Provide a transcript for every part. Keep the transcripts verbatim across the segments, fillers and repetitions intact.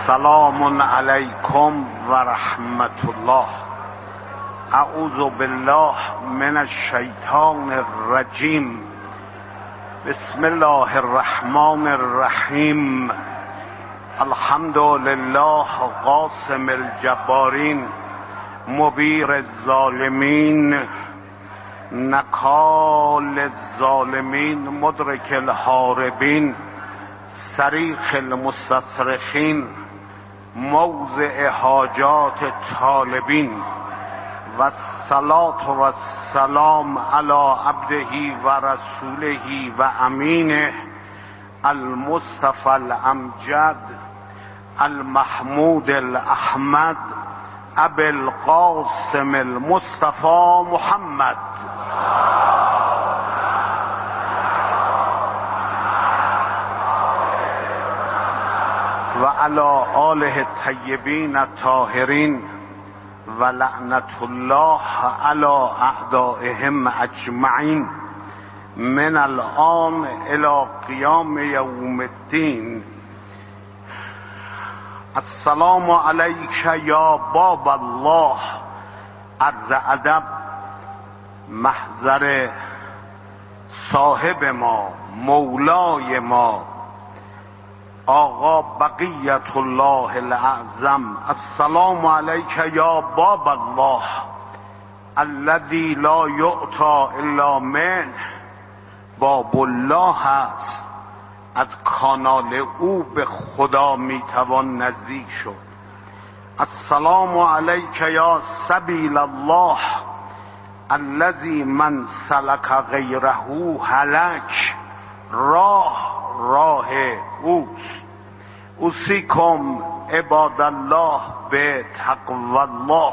سلام علیکم و رحمت الله. اعوذ بالله من الشیطان الرجیم. بسم الله الرحمن الرحیم. الحمد لله قاسم الجبارین مبیر الظالمین نکال الظالمین مدرک الهاربین صریخ المستصرخین موضع حاجات طالبین و الصلاة و السلام علی عبده و رسوله و امینه المصطفى الامجد المحمود الاحمد ابی القاسم المصطفى محمد و علی آله الطیبین الطاهرین و لعنت الله علی اعدائهم اجمعین من الان الی قیام یوم الدین. السلام علیک یا باب الله. عرض ادب محضر صاحب ما مولای ما آقا بقیت الله الاعظم. السلام علیک یا باب الله الذی لا یعطی الا منه. باب الله هست، از کانال او به خدا میتوان نزدیک شد. السلام علیک یا سبیل الله الذی من سلک غیره هلک. راه راه اوست. اوصیکم عباد الله به تقوی الله.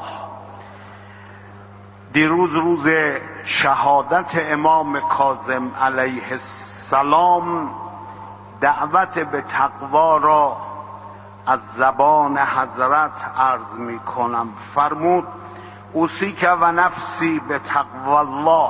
دیروز روز شهادت امام کاظم علیه السلام دعوت به تقوا را از زبان حضرت عرض می کنم. فرمود اوصیک و نفسی به تقوی الله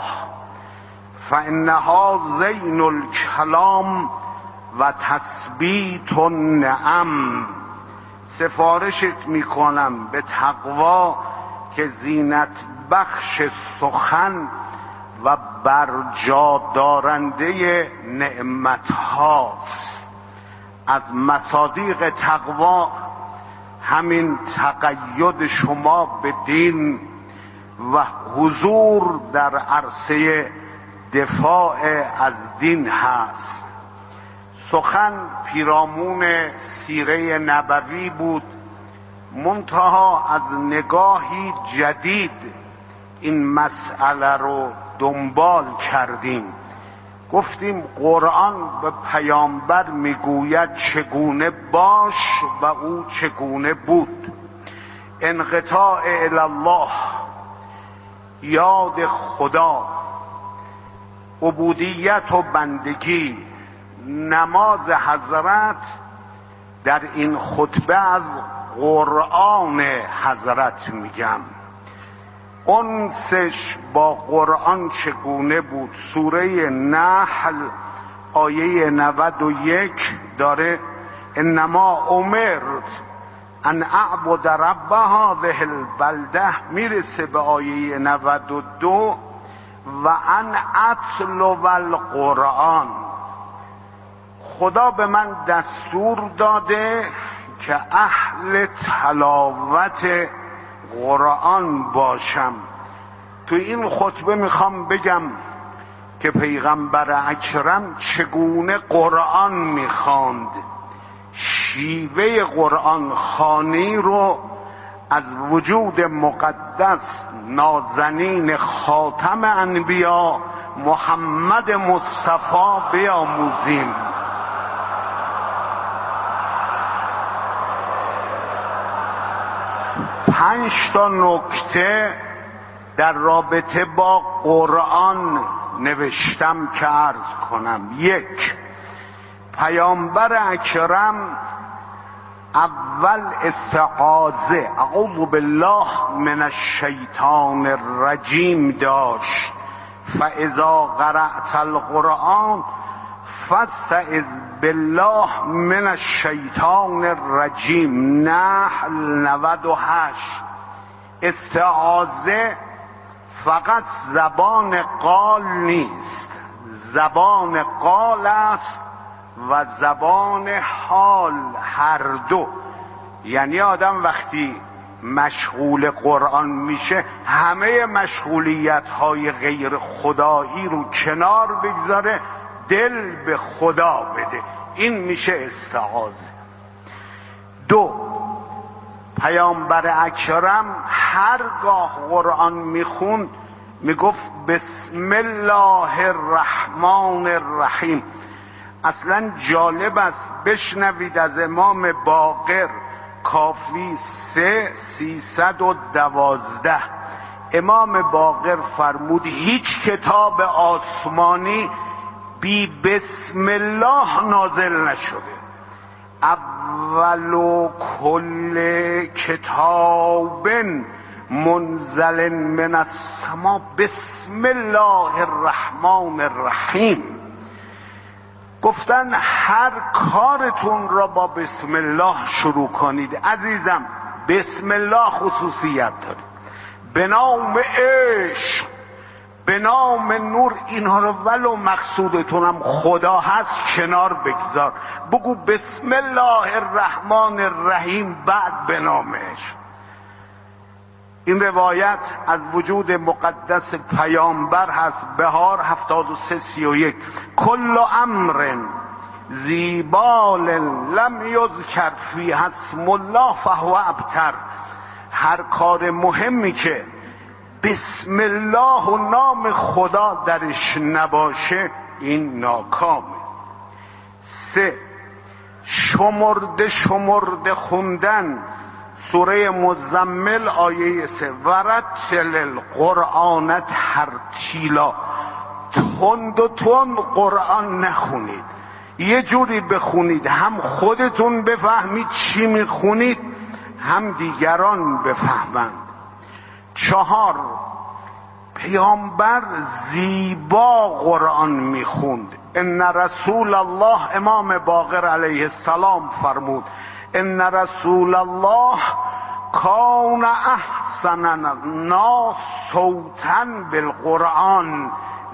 فانها زین الکلام و تثبیت النعم. سفارشت میکنم به تقوا که زینت بخش سخن و برجا دارنده نعمت هاست. از مصادیق تقوا همین تقید شما به دین و حضور در عرصه دفاع از دین هست. سخن پیرامون سیره نبوی بود، منتها از نگاهی جدید این مسئله رو دنبال کردیم. گفتیم قرآن به پیامبر میگوید چگونه باش و او چگونه بود. انقطاع الی الله، یاد خدا، عبودیت و بندگی، نماز حضرت در این خطبه از قرآن حضرت میگم. انسش با قرآن چگونه بود؟ سوره نحل آیه نود و یک داره انما امرت ان اعبد رب هذه البلده، میرسه به آیه نود و دو و ان اتلو القرآن. خدا به من دستور داده که اهل تلاوت قرآن باشم. تو این خطبه میخوام بگم که پیغمبر اکرم چگونه قرآن میخواند. شیوه قرآن خوانی رو از وجود مقدس نازنین خاتم انبیا محمد مصطفی بیاموزیم. پنج تا نکته در رابطه با قرآن نوشتم که عرض کنم. یک، پیامبر اکرم اول استعاذه اعوذ بالله من الشیطان الرجیم داشت. فاذا قرأت القرآن فاستعذ بالله من الشیطان الرجیم. نحل نود و هشت. استعاذه فقط زبان قال نیست، زبان قال است و زبان حال، هر دو. یعنی آدم وقتی مشغول قرآن میشه همه مشغولیت های غیر خدایی رو کنار بگذاره، دل به خدا بده. این میشه استعاذه. دو، پیامبر اکرم هرگاه قرآن میخوند میگفت بسم الله الرحمن الرحیم. اصلا جالب است بشنوید از امام باقر، کافی سه سیصد و دوازده. امام باقر فرمود هیچ کتاب آسمانی بی بسم الله نازل نشده. اول کل کتاب منزل من السما بسم الله الرحمن الرحیم. گفتن هر کارتون را با بسم الله شروع کنید. عزیزم بسم الله خصوصیت داره. به نام عشق، به نام نور، اینها رو ولو مقصودتونم خدا هست کنار بگذار، بگو بسم الله الرحمن الرحیم بعد به نام عشق. این روایت از وجود مقدس پیامبر هست. بهار هفتاد و سه سی و یک. کل امر زیبال لم یذکر فیه اسم الله فهو ابتر. هر کار مهمی که بسم الله و نام خدا درش نباشه این ناکامه. سه، شمرده شمرده خوندن سوره مزمل آیه سه. ورتل القرآن ترتیلا. تند و تند قرآن نخونید، یه جوری بخونید هم خودتون بفهمید چی میخونید هم دیگران بفهمند. چهار، پیامبر زیبا قرآن میخوند. ان رسول الله، امام باقر علیه السلام فرمود ان رسول الله کان احسن الناس صوتا بالقرآن.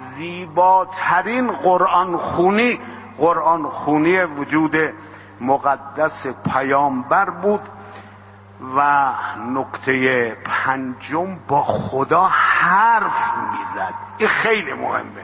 زیباترین قرآن خونی قرآن خونی وجود مقدس پیامبر بود. و نکته پنجم، با خدا حرف میزد. این خیلی مهمه.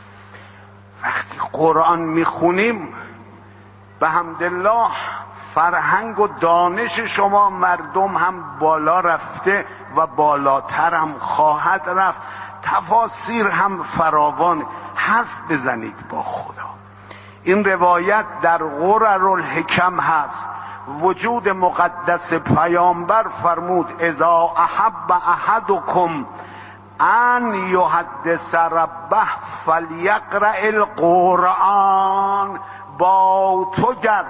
وقتی قرآن میخونیم به حمدالله فرهنگ و دانش شما مردم هم بالا رفته و بالاتر هم خواهد رفت، تفاسیر هم فراوان. حرف بزنید با خدا. این روایت در غرر الحکم هست. وجود مقدس پیامبر فرمود اذا احب احدکم ان یحدث ربه فلیقرأ القرآن. با تو گر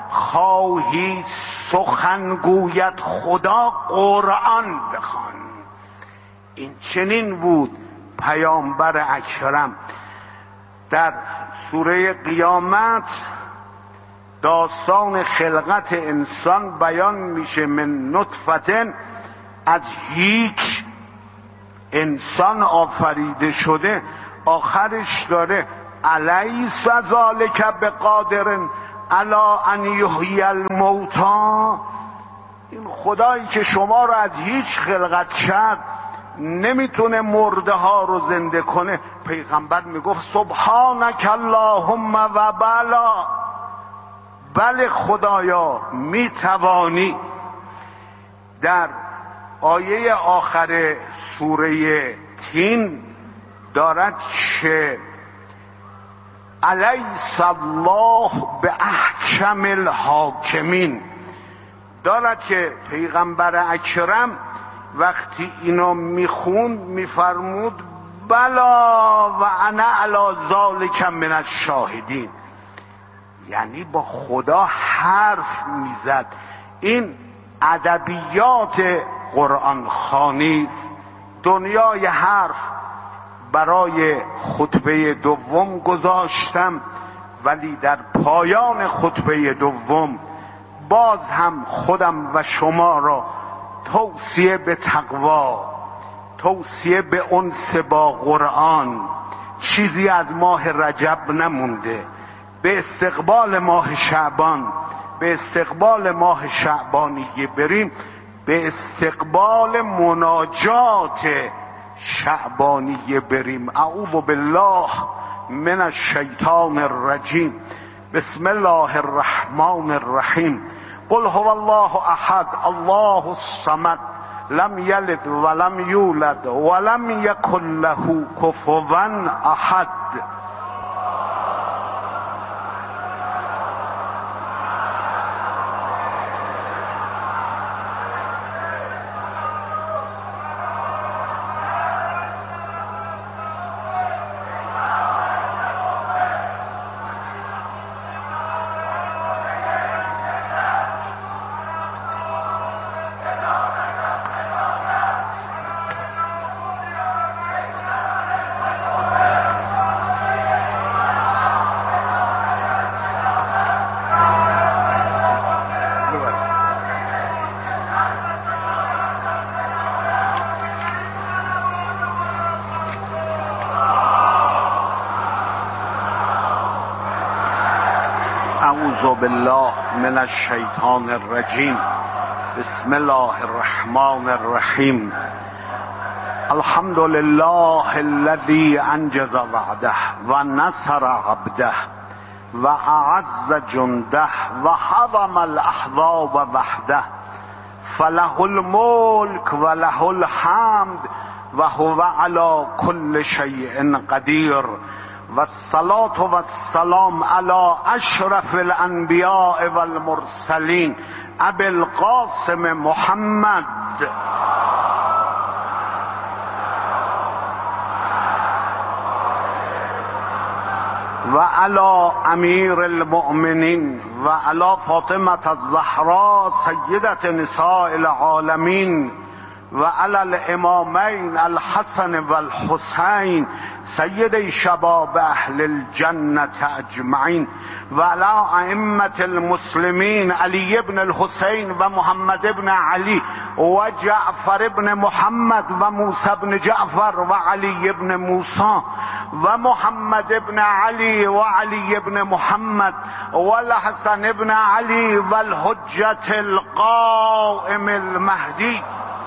خواهی سخن گوید خدا قرآن بخوان. این چنین بود پیامبر اکرم. در سوره قیامت داستان خلقت انسان بیان میشه. من نطفه، از هیچ انسان آفریده شده. آخرش داره الیس ذلک بقادر علی ان یحیی الموتی. این خدایی که شما رو از هیچ خلقت کرد نمیتونه مرده ها رو زنده کنه؟ پیغمبر میگفت سبحانک اللهم و بلا. بله خدایا میتوانی. در آیه آخر سوره تین دارد که الیس الله به احکم الحاکمین. دارد که پیغمبر اکرم وقتی اینو میخوند میفرمود بلا و انا علی ذالک من الشاهدین. یعنی با خدا حرف میزد. این ادبیات قرآن خوانی است. دنیای حرف برای خطبه دوم گذاشتم ولی در پایان خطبه دوم باز هم خودم و شما را توصیه به تقوا، توصیه به انس با قرآن، چیزی از ماه رجب نمونده، به استقبال ماه شعبان، به استقبال ماه شعبانیه بریم، به استقبال مناجات شعبانیه بریم. اعوذ بالله من الشیطان الرجیم. بسم الله الرحمن الرحیم. قل هو الله احد الله الصمد لم یلد ولم یولد ولم یکن له کفوا احد. اعوذ بالله من الشیطان الرجیم. بسم الله الرحمن الرحیم. الحمد لله الذي انجز وعده و نصر عبده و اعز جنده و حضم الاحزاب وحده فله الملك و له الحمد و هو علی كل شیء قدیر. و الصلاة و السلام علی اشرف الانبیاء و المرسلین ابی القاسم محمد و علی امیر المؤمنین و علی فاطمة الزهراء سیدة نساء العالمین و علی الامامین الحسن و الحسین سید شباب اهل الجنة اجمعین و علی ائمة المسلمین علی ابن الحسین و محمد ابن علی و جعفر ابن محمد و موسی ابن جعفر و علی ابن موسی و محمد ابن علی و علی ابن محمد و الحسن ابن علی و الحجة القائم المهدی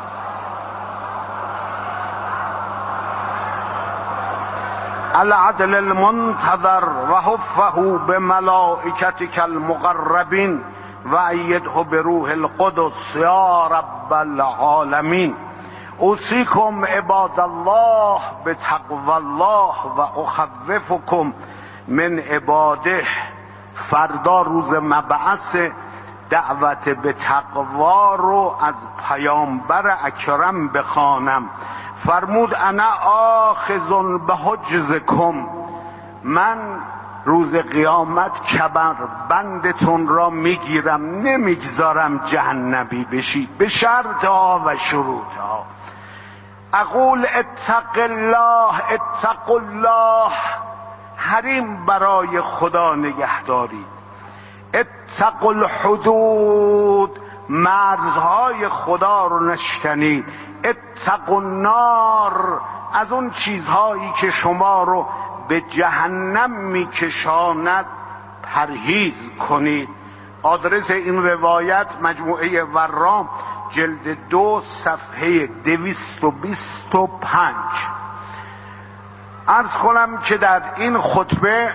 العدل المنتظر و حفه بملائکتک المقربین و ایده بروح القدس یا رب العالمین. اوصیکم عباد الله بتقوی الله و اخوفکم من عباده. فردا روز مبعث دعوت به تقوا رو از پیامبر اکرم بخوانم. فرمود انا آخذ بحجزکم، من روز قیامت کمر بندتون را میگیرم، نمیگذارم جهنمی بشید به شرط ها و شروط ها. اقول اتق الله اتق الله، حریم برای خدا نگه دارید. اتق الحدود، مرزهای خدا رو نشکنید. اتق النار، از اون چیزهایی که شما رو به جهنم میکشاند پرهیز کنید. آدرس این روایت مجموعه ورام جلد دو صفحه دویست و بیست و پنج. عرض کنم که در این خطبه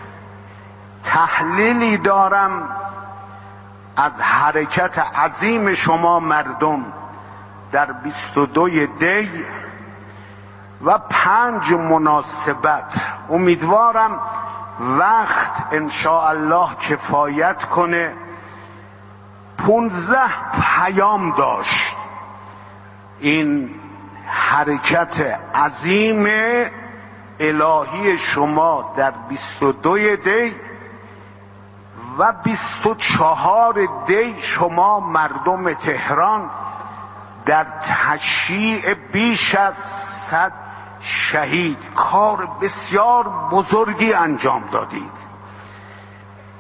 تحلیلی دارم از حرکت عظیم شما مردم در بیست و دو دی و پنج مناسبت. امیدوارم وقت انشاءالله کفایت کنه. پونزده پیام داشت این حرکت عظیم الهی شما در بیست و دو دی و بیست و چهار دی شما مردم تهران در تشییع بیش از صد شهید کار بسیار بزرگی انجام دادید.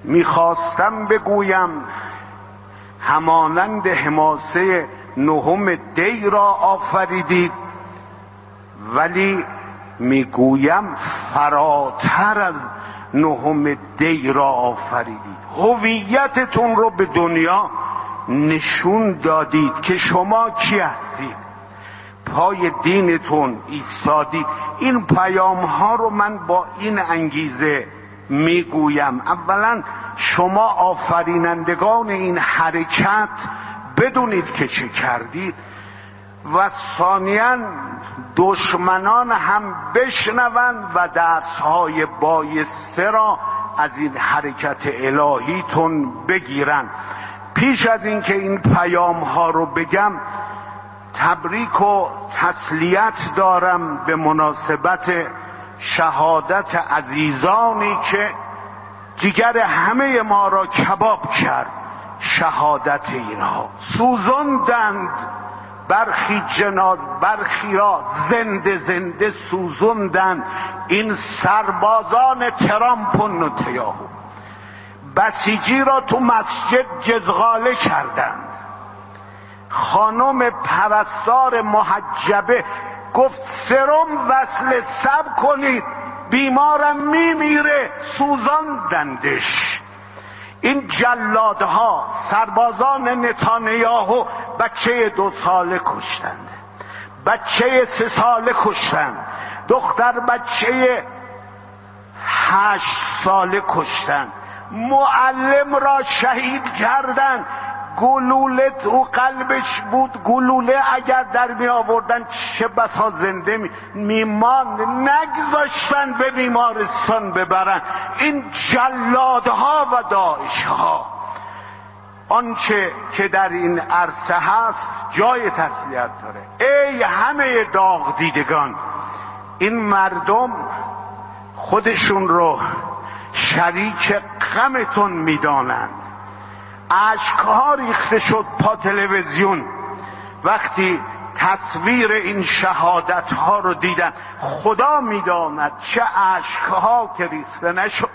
میخواستم بگویم همانند حماسه نهم دی را آفریدید، ولی میگویم فراتر از نهم دی را آفریدید. هویتتون رو به دنیا نشون دادید که شما کی هستید، پای دینتون ایستادید. این پیام ها رو من با این انگیزه میگویم. اولا شما آفرینندگان این حرکت بدونید که چه کردید، و ثانیاً دشمنان هم بشنوند و درس‌های بایسته را از این حرکت الهیتون بگیرن. پیش از اینکه این پیام ها رو بگم، تبریک و تسلیت دارم به مناسبت شهادت عزیزانی که جگر همه ما را کباب کرد. شهادت اینها سوزندند، برخی جناد برخی را زنده زنده سوزندند. این سربازان ترامپ و نتانیاهو بسیجی را تو مسجد جزغاله کردند. خانم پرستار محجبه گفت سرم وصل سب کنید، بیمارم میمیره، سوزاندندش. این جلادها سربازان نتانیاهو بچه دو ساله کشتند، بچه سه ساله کشتند، دختر بچه هشت ساله کشتند، معلم را شهید کردند. گلوله تو قلبش بود، گلوله اگر در می آوردن چه بسا زنده می ماند، نگذاشتن به بیمارستان ببرن. این جلادها و داعشها. آنچه که در این عرصه هست جای تسلیت داره. ای همه داغ دیدگان، این مردم خودشون رو شریک غمتون میدانند. اشکها ریخته شد پا تلویزیون وقتی تصویر این شهادت ها رو دیدن. خدا میداند چه اشکها که ریخته نشد.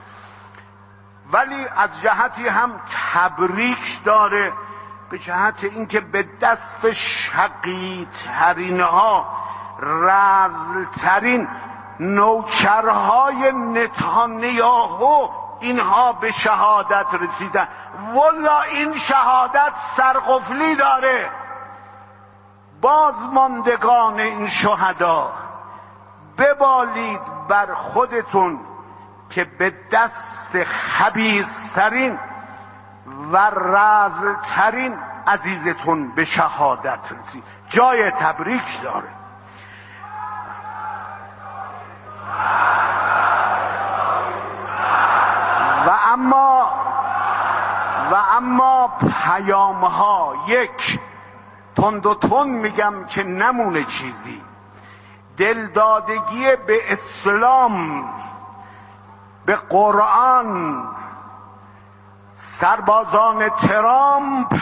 ولی از جهتی هم تبریک داره، به جهت اینکه به دست شقی ترین ها، رذل ترین نوکرهای نتانیاهو اینها به شهادت رسیدن. والا این شهادت سرقفلی داره. بازماندگان این شهدا، ببالید بر خودتون که به دست خبیثترین و رذلترین عزیزتون به شهادت رسید. جای تبریک داره. و اما و اما پیام ها، یک، تند و تند میگم که نمونه چیزی، دلدادگی به اسلام، به قرآن. سربازان ترامپ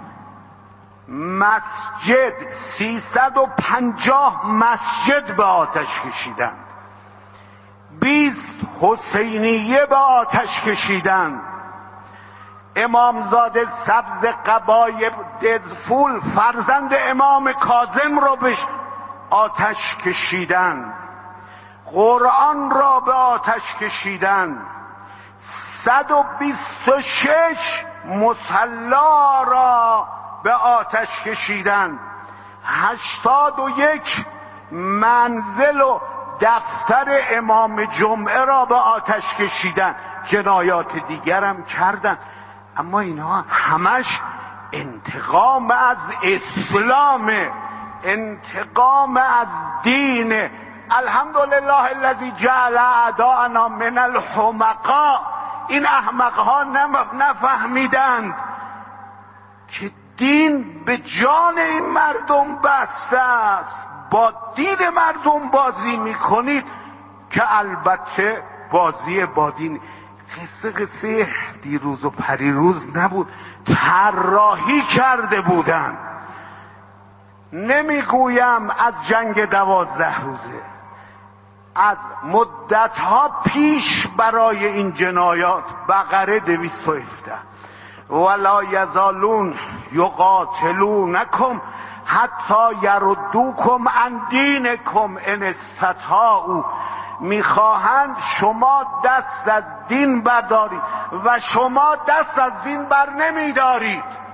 مسجد، سیصد و پنجاه مسجد به آتش کشیدند، بیست حسینیه به آتش کشیدند. امامزاده سبز قبای دزفول فرزند امام کاظم رو به آتش کشیدند. قرآن را به آتش کشیدند. صد و بیست و شش مصلا را به آتش کشیدند. هشتاد و یک منزل و دفتر امام جمعه را به آتش کشیدن. جنایات دیگرم کردن، اما اینها همش انتقام از اسلام، انتقام از دین. الحمدلله الذی جعل اعداءنا من الحمقاء. این احمقها نفهمیدند که دین به جان این مردم بسته است. با دین مردم بازی میکنید که البته بازی با دین. قصه قصه دیروز و پریروز نبود، طراحی کرده بودند. نمیگویم از جنگ دوازده روزه، از مدتها پیش برای این جنایات، بقره دویست و هفده، ولا یزالون یقاتلونکم حتی یردوکم عن دینکم ان استطاعوا، میخواهند شما دست از دین بردارید و شما دست از دین بر نمیدارید.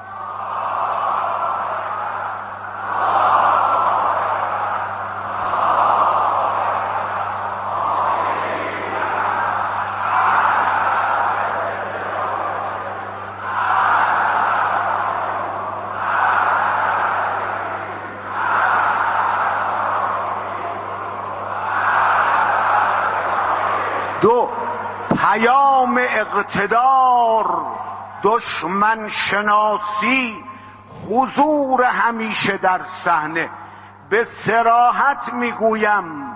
دو، پیام اقتدار، دشمن شناسی، حضور همیشه در صحنه. به صراحت میگویم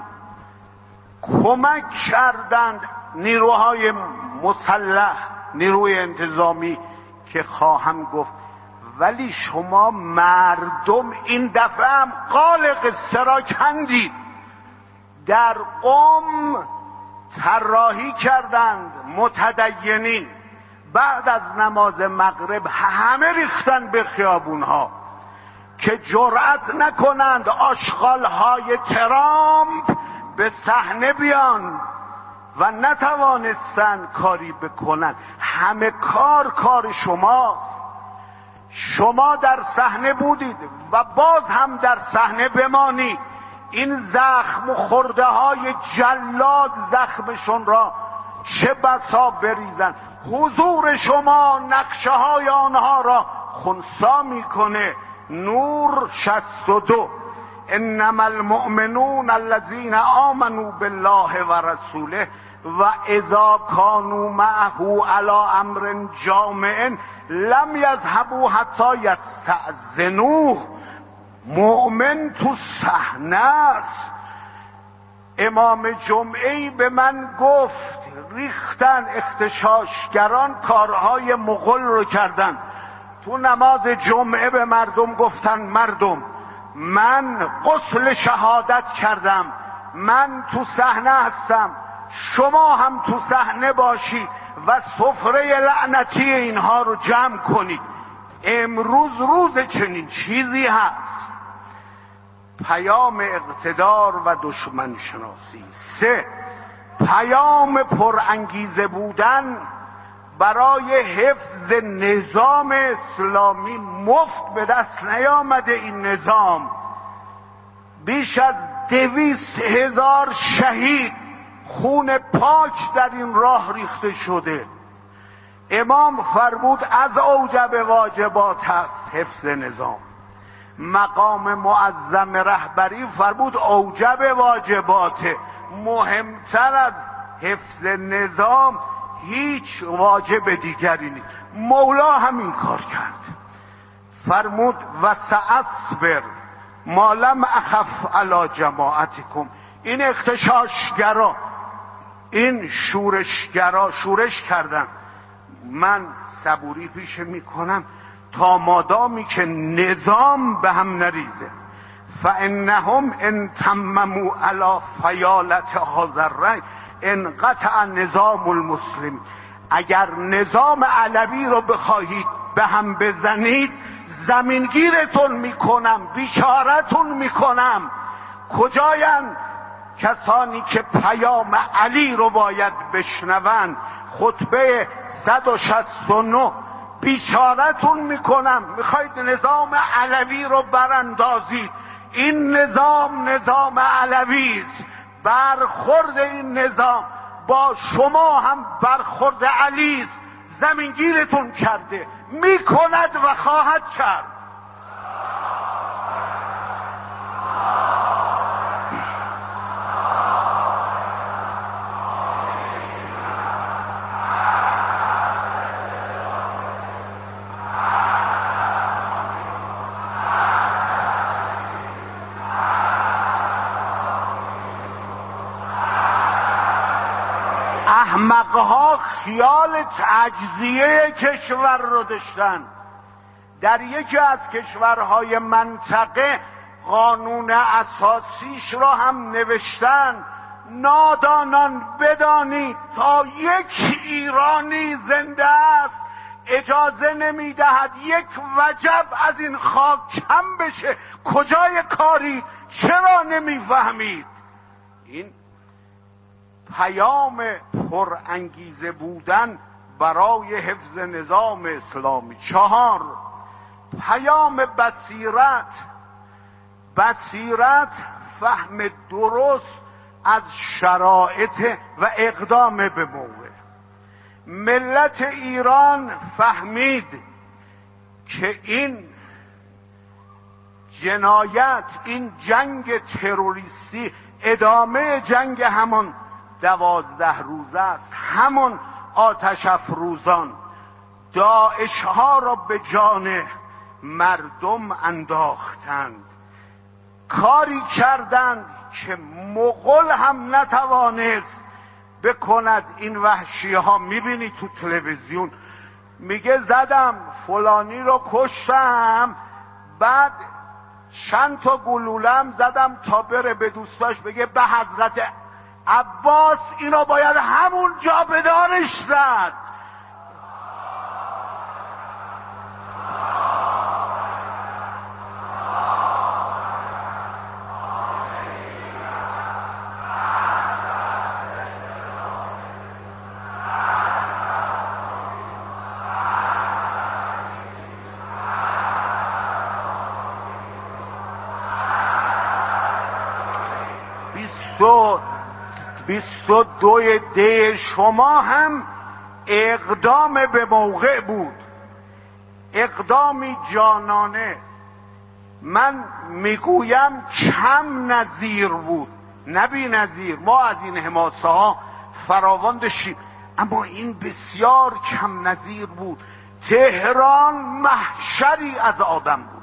کمک کردند نیروهای مسلح، نیروی انتظامی که خواهم گفت، ولی شما مردم این دفعه هم قال قصه را کندید. در قم طراحی کردند متدینین، بعد از نماز مغرب همه ریختن به خیابونها که جرأت نکنند آشغالهای ترامپ به صحنه بیان و نتوانستند کاری بکنند. همه کار کار شماست. شما در صحنه بودید و باز هم در صحنه بمانید. این زخم خورده های جلاد زخمشون را چه بسا بریزن. حضور شما نقشه های آنها را خنثی میکنه. نور شصت و دو، انما المؤمنون الذین آمنوا بالله و رسوله و اذا کانوا معه علی امر جامع لم یذهبوا حتی یستأذنوه. مؤمن تو صحنه است. امام جمعه‌ای به من گفت ریختن اغتشاشگران کارهای مغول رو کردن. تو نماز جمعه به مردم گفتن مردم من غسل شهادت کردم، من تو صحنه هستم، شما هم تو صحنه باشید و سفره لعنتی اینها رو جمع کنید. امروز روز چنین چیزی هست. پیام اقتدار و دشمن شناسی. سه، پیام پرانگیزه بودن برای حفظ نظام اسلامی. مفت به دست نیامده این نظام. بیش از دویست هزار شهید، خون پاک در این راه ریخته شده. امام فرمود از اوجب واجبات هست حفظ نظام. مقام معظم رهبری فرمود اوجب واجباته. مهمتر از حفظ نظام هیچ واجب دیگری نیست. مولا همین کار کرد. فرمود و سأصبر ما لم اخف علی جماعتکم. این اغتشاشگرا، این شورشگرا شورش کردن، من صبوری پیش میکنم تا مادامی که نظام به هم نریزه. فانهم ان تمموا علی فیالت هذا الرأی انقطع نظام المسلم. اگر نظام علوی رو بخواهید به هم بزنید زمینگیرتون میکنم، بیچارتون میکنم. کجاین کسانی که پیام علی رو باید بشنون؟ خطبه صد و شصت و نه. بیچارتون میکنم. میخواید نظام علوی رو براندازید. این نظام نظام علوی است. برخورد این نظام با شما هم برخورد علی است. زمینگیرتون کرده، میکند و خواهد کرد. احمقها خیال تجزیه کشور رو داشتن. در یکی از کشورهای منطقه قانون اساسیش را هم نوشتن. نادانان بدانید تا یک ایرانی زنده است اجازه نمیدهد یک وجب از این خاک کم بشه. کجای کاری؟ چرا نمیفهمید؟ این پیام پر انگیزه بودن برای حفظ نظام اسلامی. چهار، پیام بصیرت. بصیرت فهم درست از شرایط و اقدام به موقع. ملت ایران فهمید که این جنایت، این جنگ تروریستی ادامه جنگ همون دوازده روزه است، همون آتش افروزان داعش ها را به جان مردم انداختند. کاری کردند که مغول هم نتوانست بکند. این وحشی ها میبینی تو تلویزیون میگه زدم فلانی رو کشتم، بعد چند تا گلولم زدم تا بره به دوستاش بگه به حضرت عباس اینو باید همون جا بدارش زد. بیست و دو دی شما هم اقدام به موقع بود، اقدامی جانانه. من میگویم کم نظیر بود، نه بی نظیر. ما از این حماسه ها فراوان داشتیم، اما این بسیار کم نظیر بود. تهران محشری از آدم بود،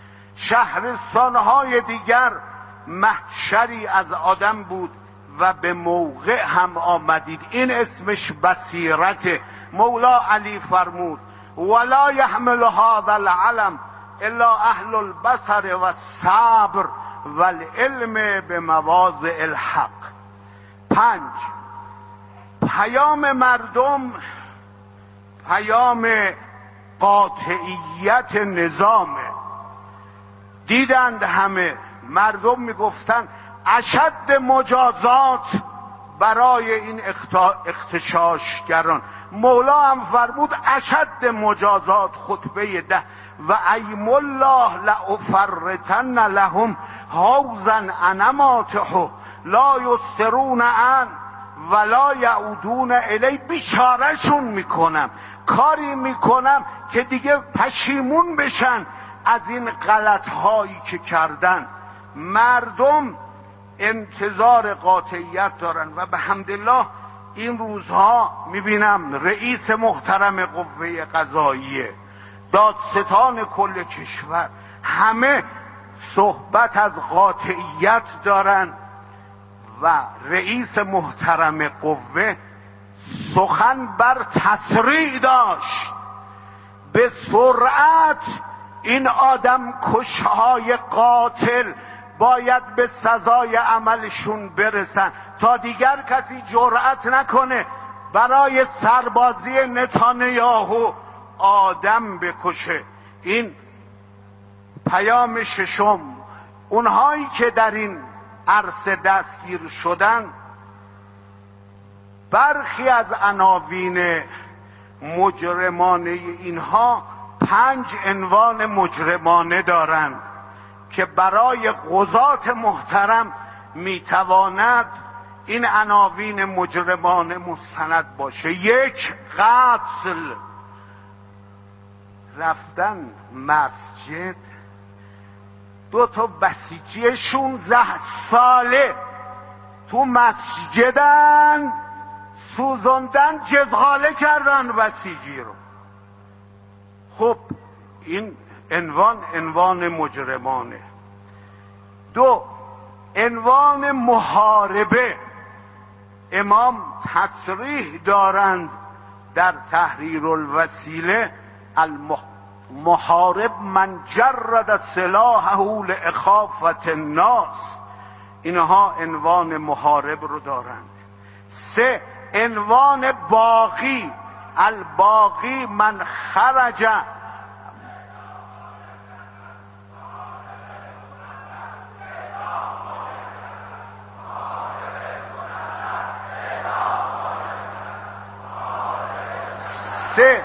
شهرستانهای دیگر محشری از آدم بود و به موقع هم آمدید. این اسمش بصیرت. مولا علی فرمود ولا يحمل هذا العلم الا اهل البصر و الصبر و العلم به مواضع الحق. پنج، پیام مردم پیام قاطعیت نظامه. دیدند همه مردم میگفتند اشد مجازات برای این اغتشاشگران. مولا هم فرمود اشد مجازات. خطبه ده و ایم الله لافرتن لهم حوزا انماته لا یسترون عن ولا یعودون الی. بیچارهشون میکنم، کاری میکنم که دیگه پشیمون بشن از این غلط هایی که کردن. مردم انتظار قاطعیت دارن و به حمدالله این روزها میبینم رئیس محترم قوه قضاییه، دادستان کل کشور، همه صحبت از قاطعیت دارن و رئیس محترم قوه سخن بر تسریع داشت. به سرعت این آدم کشهای قاتل باید به سزای عملشون برسن تا دیگر کسی جرأت نکنه برای سربازی نتانیاهو آدم بکشه. این پیام ششم. اونهایی که در این عرصه دستگیر شدن برخی از عناوین مجرمانه اینها پنج عنوان مجرمانه دارند که برای قضات محترم میتواند این عناوین مجرمانه مستند باشه. یک، قتل. رفتن مسجد، دو تا بسیجی شونزده ساله تو مسجدن سوزندن، جزغاله کردن بسیجی رو. خب این عنوان عنوان مجرمانه. دو، عنوان محاربه. امام تصریح دارند در تحریر الوسیله المحارب من جرد سلاحه لاخافة الناس. اینها عنوان محارب رو دارند. سه، عنوان باغی، الباغی من خرج. سه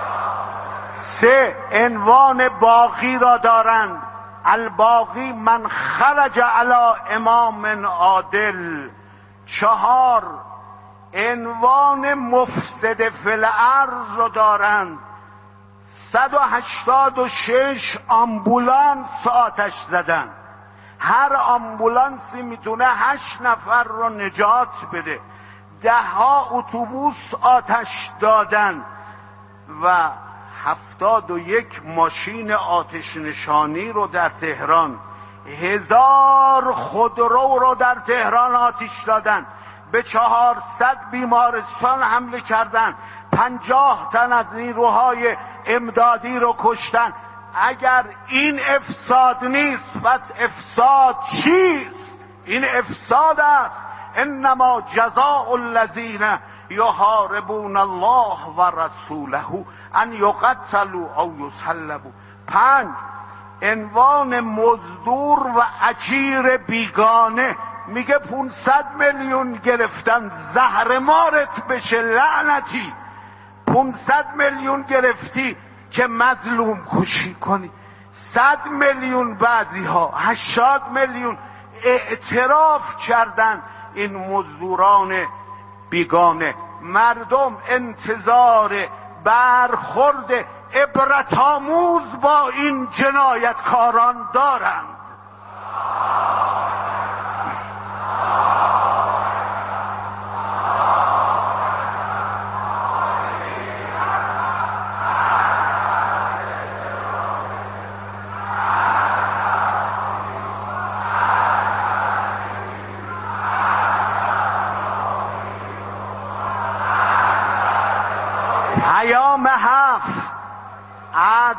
سه عنوان باغی را دارند، الباغی من خرج علی امام عادل. چهار، عنوان مفسد فی الارض را دارند، صد و هشتاد و شش آمبولانس آتش زدن، هر آمبولانسی میتونه هشت نفر رو نجات بده، ده ها اتوبوس آتش دادن و هفتاد و یک ماشین آتش نشانی رو در تهران، هزار خودرو رو در تهران آتش دادن، به چهارصد بیمارستان حمله کردن، پنجاه تن از نیروهای امدادی رو کشتن. اگر این افساد نیست پس افساد چیست؟ این افساد است. انما جزاء الذین یحاربون الله و رسوله ان یقتلوا او یصلبوا. پنج، عنوان مزدور و اجیر بیگانه، میگه پونصد میلیون گرفتن، زهر مارت بشه لعنتی. پونصد میلیون گرفتی که مظلوم کشی کنی، صد میلیون، بعضی ها هشتاد میلیون اعتراف کردن این مزدوران بیگانه. مردم انتظار برخورد عبرت‌آموز با این جنایتکاران دارند. پیام هفت، از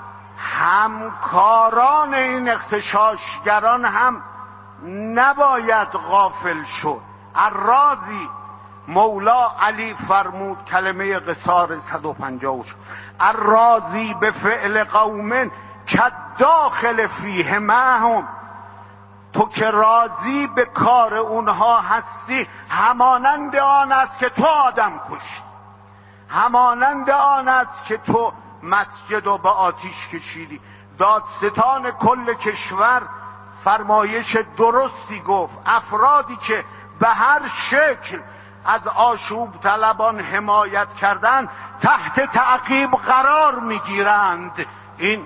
همکاران این اغتشاشگران هم نباید غافل شد. الرازی مولا علی فرمود، کلمه قصار صد و پنجاه و شد، الرازی به فعل قوم کداخل فیه معهم. تو که راضی به کار اونها هستی همانند آن است که تو آدم کشتی، همانند آن است که تو مسجد رو به آتیش کشیدی. دادستان کل کشور فرمایش درستی گفت، افرادی که به هر شکل از آشوب طلبان حمایت کردند تحت تعقیب قرار میگیرند. این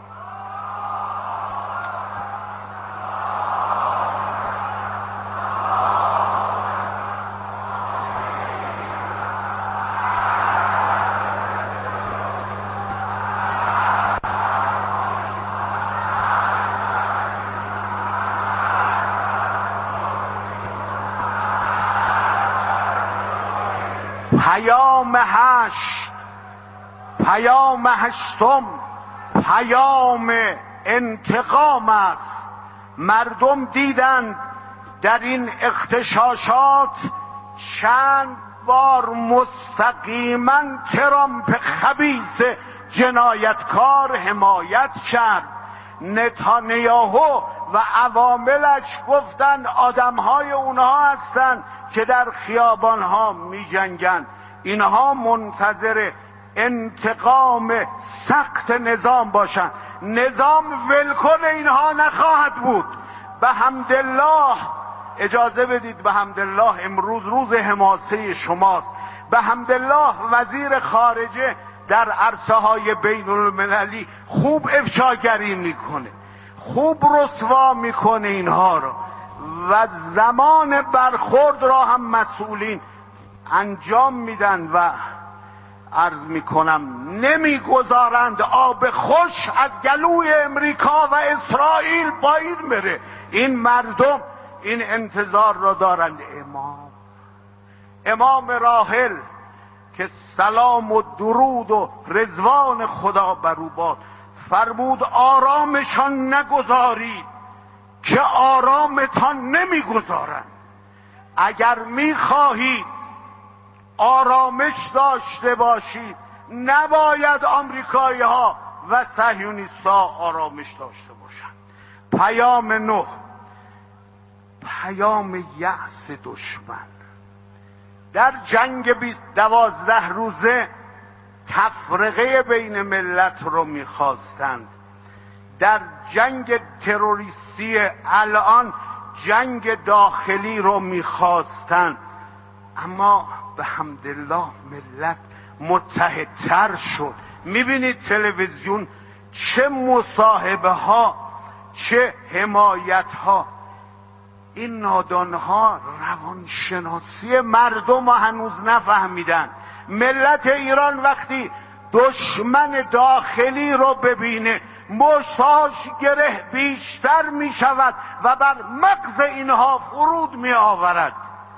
پیام هشت، پیام هشتم پیام انتقام است. مردم دیدند در این اغتشاشات چند بار مستقیما ترامپ خبیث جنایتکار حمایت کرد. نتانیاهو و عواملش گفتند آدمهای اونها هستند که در خیابانها می جنگن. اینها منتظر انتقام سخت نظام باشند. نظام ولکن اینها نخواهد بود. به حمدالله، اجازه بدید به حمدالله امروز روز حماسه شماست. به حمدالله وزیر خارجه در عرصه های بین المللی خوب افشاگری میکنه، خوب رسوا میکنه اینها را و زمان برخورد را هم مسئولین انجام میدن و عرض میکنم نمیگذارند آب خوش از گلوی امریکا و اسرائیل پایین بره. این مردم این انتظار را دارند. امام امام راحل که سلام و درود و رضوان خدا بر او باد فرمود آرامشان نگذارید که آرامتان نمیگذارند. اگر میخواهید آرامش داشته باشید نباید آمریکایی ها و صهیونیست‌ها آرامش داشته باشند. پیام نه، پیام یأس دشمن. در جنگ دوازده روزه تفرقه بین ملت رو میخواستند. در جنگ تروریستی الان جنگ داخلی رو میخواستند، اما به حمدالله ملت متحدتر شد. میبینید تلویزیون چه مصاحبه ها، چه حمایت ها. این نادان ها روانشناسی مردم رو هنوز نفهمیدن. ملت ایران وقتی دشمن داخلی رو ببینه مشتاش گره بیشتر می شود و بر مغز اینها فرود می آورد.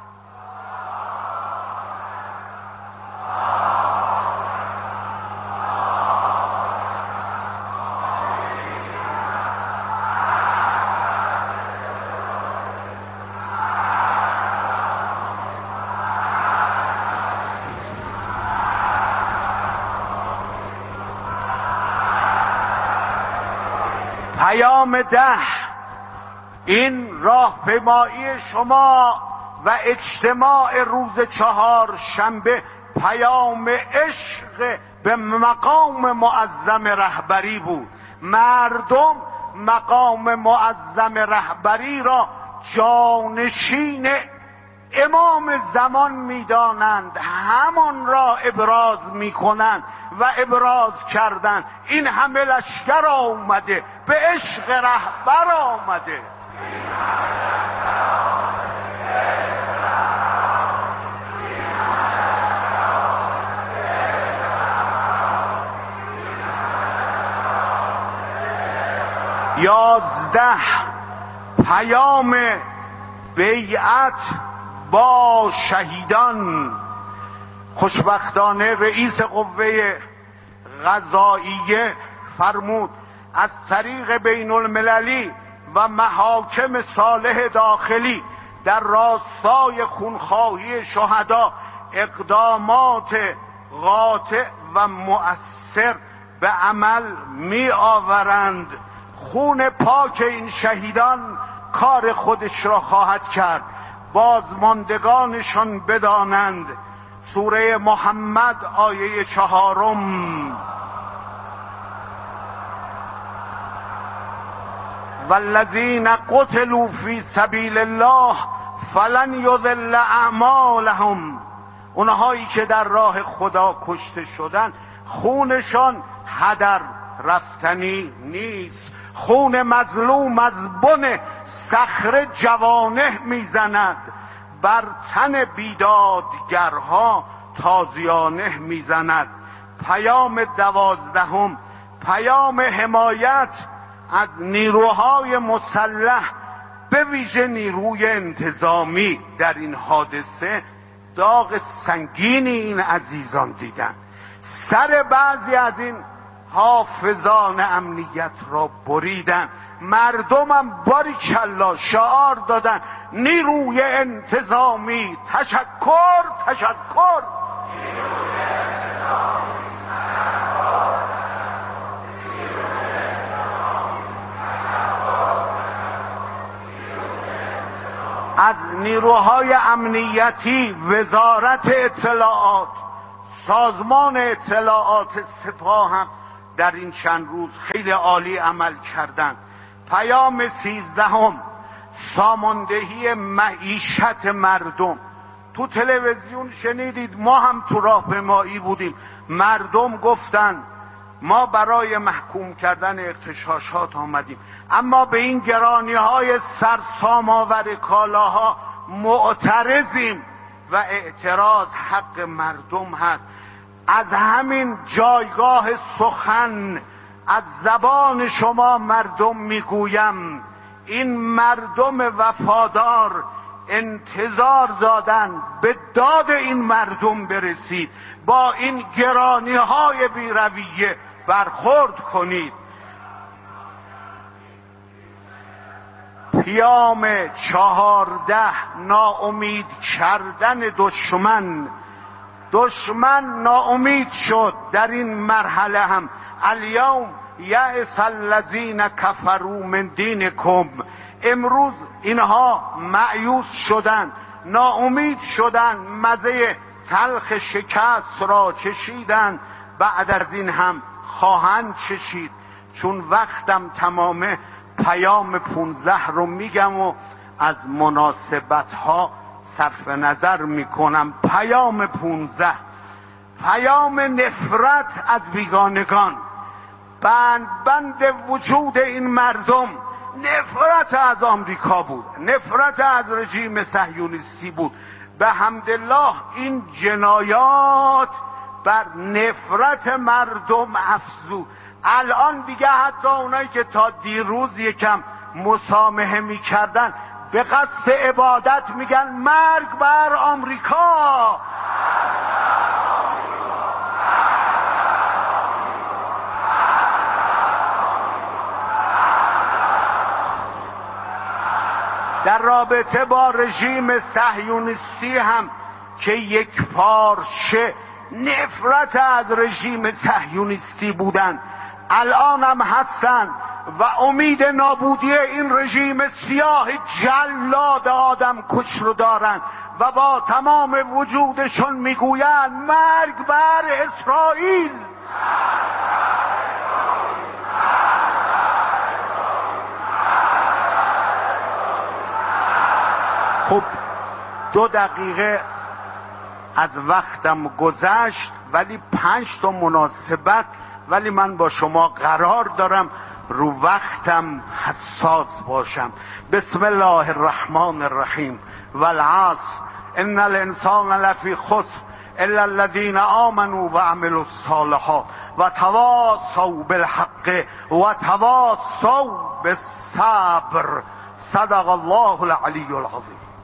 پیام ده، این راهپیمایی شما و اجتماع روز چهار شنبه پیام عشق به مقام معظم رهبری بود. مردم مقام معظم رهبری را جانشین امام زمان میدانند، همان را ابراز میکنند و ابراز کردند. این همه لشکر آمده، به عشق رهبر آمده. یازده، پیام بیعت با شهیدان. خوشبختانه رئیس قوه قضاییه فرمود از طریق بین المللی و محاکم صالح داخلی در راستای خونخواهی شهدا اقدامات قاطع و مؤثر به عمل می آورند. خون پاک این شهیدان کار خودش را خواهد کرد. بازماندگانشان بدانند. سوره محمد آیه چهارم: والذین قتلوا فی سبیل الله فلن یضل اعمالهم. اونهایی که در راه خدا کشته شدن خونشان هدر رفتنی نیست. خون مظلوم از بن صخره جوانه میزند، بر تن بیدادگرها تازیانه میزند. پیام دوازدهم، پیام حمایت از نیروهای مسلح به ویژه نیروی انتظامی. در این حادثه داغ سنگینی این عزیزان دیدن. سر بعضی از این حافظان امنیت را بریدن. مردمم باریکلا شعار دادن نیروی انتظامی تشکر تشکر. از نیروهای امنیتی، وزارت اطلاعات، سازمان اطلاعات سپاه هم در این چند روز خیلی عالی عمل کردند. پیام سیزدهم، ساماندهی معیشت مردم. تو تلویزیون شنیدید، ما هم تو راهپیمایی بودیم، مردم گفتن ما برای محکوم کردن اغتشاشات آمدیم، اما به این گرانی های سرسام آور کالاها معترضیم و اعتراض حق مردم هست. از همین جایگاه سخن از زبان شما مردم میگویم، این مردم وفادار انتظار دادن به داد این مردم برسید، با این گرانی های بی رویه برخورد کنید. پیام چهارده ناامید کردن دشمن. دشمن ناامید شد در این مرحله هم. الیوم یأس الذین کفروا من دینکم. امروز اینها مایوس شدن، ناامید شدن، مزه تلخ شکست را چشیدن، بعد از این هم خواهند چشید. چون وقتم تمامه پیام پونزده رو میگم و از مناسبت ها صرف نظر میکنم. پیام پونزده، پیام نفرت از بیگانگان. بند بند وجود این مردم نفرت از آمریکا بود، نفرت از رژیم صهیونیستی بود. به حمدالله این جنایات بر نفرت مردم افزود. الان دیگه حتی اونایی که تا دیروز یکم مسامحه میکردن به قصد عبادت میگن مرگ بر آمریکا. در رابطه با رژیم صهیونیستی هم که یک پارچه نفرت از رژیم صهیونیستی بودن، الان هم هستن و امید نابودی این رژیم سیاه جلاد آدم کش رو دارن و با تمام وجودشون میگویند مرگ بر اسرائیل. خب دو دقیقه از وقتم گذشت ولی پنج تا مناسبت، ولی من با شما قرار دارم رو وقتم حساس باشم. بسم الله الرحمن الرحیم. والعصر ان الانسان لفی خسر الا الذین آمنوا وعملوا الصالحات وتواصوا بالحق وتواصوا بالصبر. صدق الله العلی العظیم.